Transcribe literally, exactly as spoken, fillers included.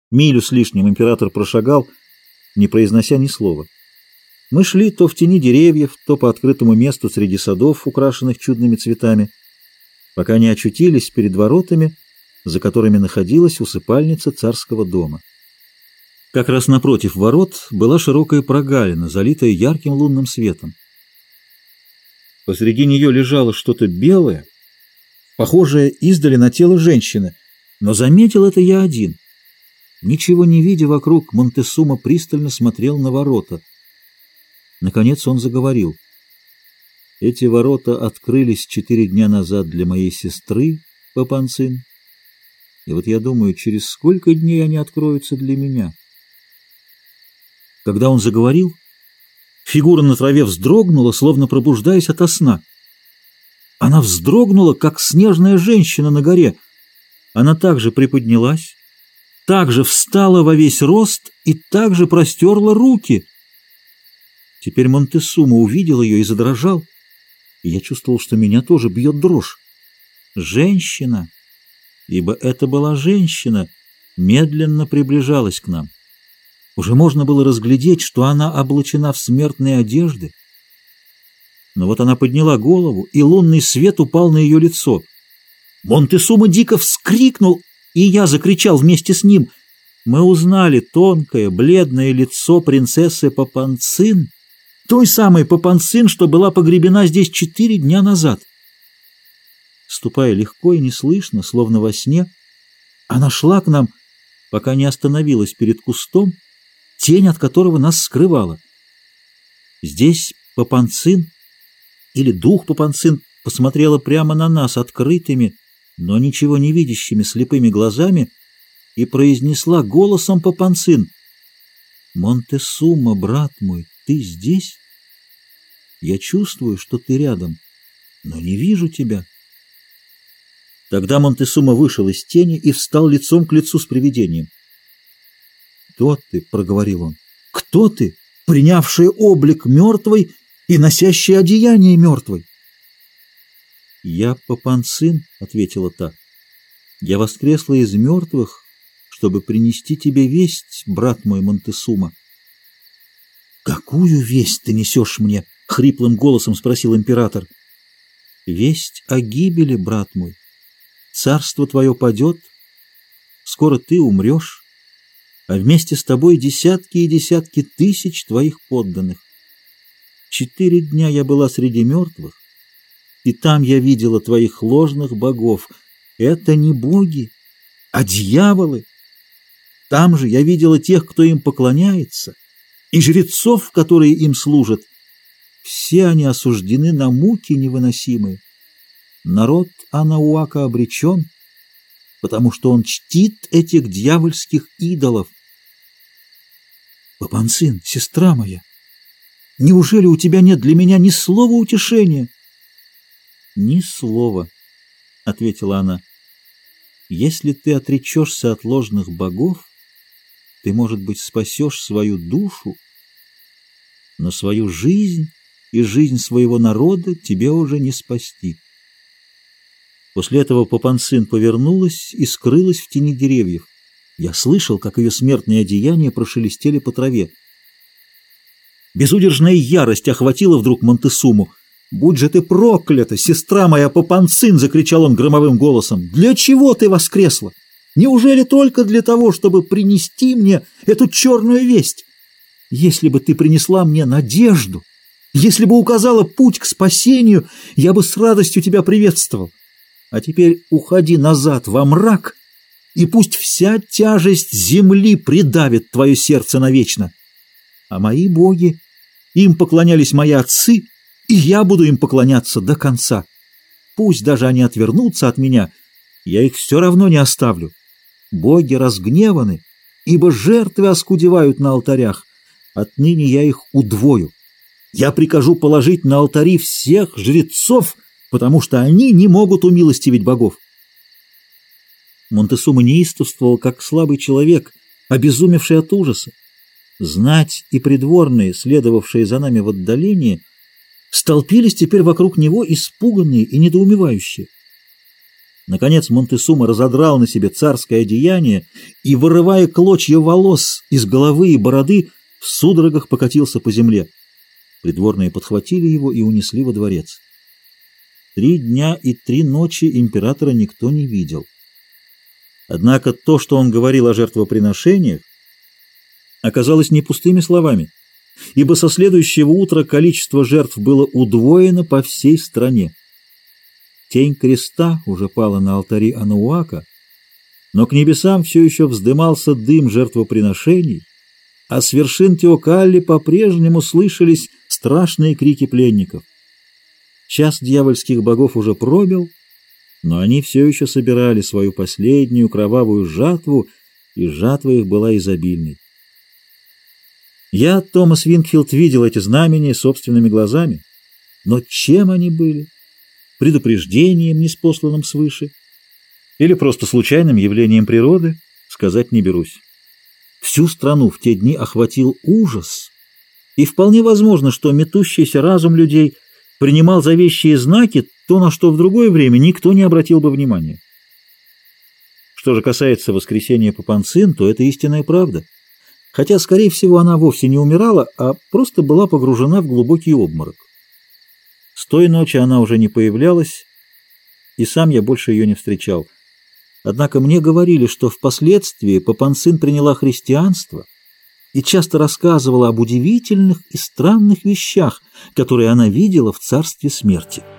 Милю с лишним император прошагал, не произнося ни слова. Мы шли то в тени деревьев, то по открытому месту среди садов, украшенных чудными цветами, пока не очутились перед воротами, за которыми находилась усыпальница царского дома. Как раз напротив ворот была широкая прогалина, залитая ярким лунным светом. Посреди нее лежало что-то белое, похожее издали на тело женщины, но заметил это я один. Ничего не видя вокруг, Монтесума пристально смотрел на ворота. Наконец он заговорил. Эти ворота открылись четыре дня назад для моей сестры, Папанцин, и вот я думаю, через сколько дней они откроются для меня. Когда он заговорил, фигура на траве вздрогнула, словно пробуждаясь ото сна. Она вздрогнула, как снежная женщина на горе. Она также приподнялась, также встала во весь рост и также простерла руки. Теперь Монтесума увидел ее и задрожал, и я чувствовал, что меня тоже бьет дрожь. Женщина, ибо это была женщина, медленно приближалась к нам. Уже можно было разглядеть, что она облачена в смертные одежды. Но вот она подняла голову, и лунный свет упал на ее лицо. Монтесума дико вскрикнул, и я закричал вместе с ним. Мы узнали тонкое, бледное лицо принцессы Папанцин, той самой Папанцин, что была погребена здесь четыре дня назад. Ступая легко и неслышно, словно во сне, она шла к нам, пока не остановилась перед кустом, тень от которого нас скрывала. Здесь Папанцин, или дух Папанцин, посмотрела прямо на нас открытыми, но ничего не видящими слепыми глазами и произнесла голосом Папанцин: «Монтесума, брат мой, ты здесь? Я чувствую, что ты рядом, но не вижу тебя». Тогда Монтесума вышел из тени и встал лицом к лицу с привидением. «Кто ты?» — проговорил он. «Кто ты, принявший облик мертвой и носящий одеяние мертвой?» «Я Папанцин», — ответила та. «Я воскресла из мертвых, чтобы принести тебе весть, брат мой Монтесума». «Какую весть ты несешь мне?» — хриплым голосом спросил император. «Весть о гибели, брат мой. Царство твое падет, скоро ты умрешь, а вместе с тобой десятки и десятки тысяч твоих подданных. Четыре дня я была среди мертвых, и там я видела твоих ложных богов. Это не боги, а дьяволы. Там же я видела тех, кто им поклоняется, и жрецов, которые им служат. Все они осуждены на муки невыносимые. Народ Анауака обречен, потому что он чтит этих дьявольских идолов. Папанцин, сестра моя, неужели у тебя нет для меня ни слова утешения?» «Ни слова», — ответила она. «Если ты отречешься от ложных богов, ты, может быть, спасешь свою душу, но свою жизнь и жизнь своего народа тебе уже не спасти». После этого Папанцин повернулась и скрылась в тени деревьев. Я слышал, как ее смертные одеяния прошелестели по траве. Безудержная ярость охватила вдруг Монтесуму. «Будь же ты проклята, сестра моя Папанцин!» — закричал он громовым голосом. «Для чего ты воскресла? Неужели только для того, чтобы принести мне эту черную весть? Если бы ты принесла мне надежду, если бы указала путь к спасению, я бы с радостью тебя приветствовал. А теперь уходи назад во мрак, и пусть вся тяжесть земли придавит твое сердце навечно. А мои боги, им поклонялись мои отцы, и я буду им поклоняться до конца. Пусть даже они отвернутся от меня, я их все равно не оставлю. Боги разгневаны, ибо жертвы оскудевают на алтарях. Отныне я их удвою. Я прикажу положить на алтари всех жрецов, потому что они не могут умилостивить богов». Монтесума неистовствовал, как слабый человек, обезумевший от ужаса. Знать и придворные, следовавшие за нами в отдалении, столпились теперь вокруг него, испуганные и недоумевающие. Наконец Монтесума разодрал на себе царское одеяние и, вырывая клочья волос из головы и бороды, в судорогах покатился по земле. Придворные подхватили его и унесли во дворец. Три дня и три ночи императора никто не видел. Однако то, что он говорил о жертвоприношениях, оказалось не пустыми словами, ибо со следующего утра количество жертв было удвоено по всей стране. Тень креста уже пала на алтари Анауака, но к небесам все еще вздымался дым жертвоприношений, а с вершин Теокалли по-прежнему слышались страшные крики пленников. Час дьявольских богов уже пробил, но они все еще собирали свою последнюю кровавую жатву, и жатва их была изобильной. Я, Томас Вингфилд, видел эти знамения собственными глазами, но чем они были? Предупреждением, ниспосланным свыше, или просто случайным явлением природы, сказать не берусь. Всю страну в те дни охватил ужас, и вполне возможно, что метущийся разум людей принимал за вещие знаки то, на что в другое время никто не обратил бы внимания. Что же касается воскресения Папанцин, то это истинная правда, хотя, скорее всего, она вовсе не умирала, а просто была погружена в глубокий обморок. С той ночи она уже не появлялась, и сам я больше ее не встречал. Однако мне говорили, что впоследствии Папанцин приняла христианство и часто рассказывала об удивительных и странных вещах, которые она видела в царстве смерти.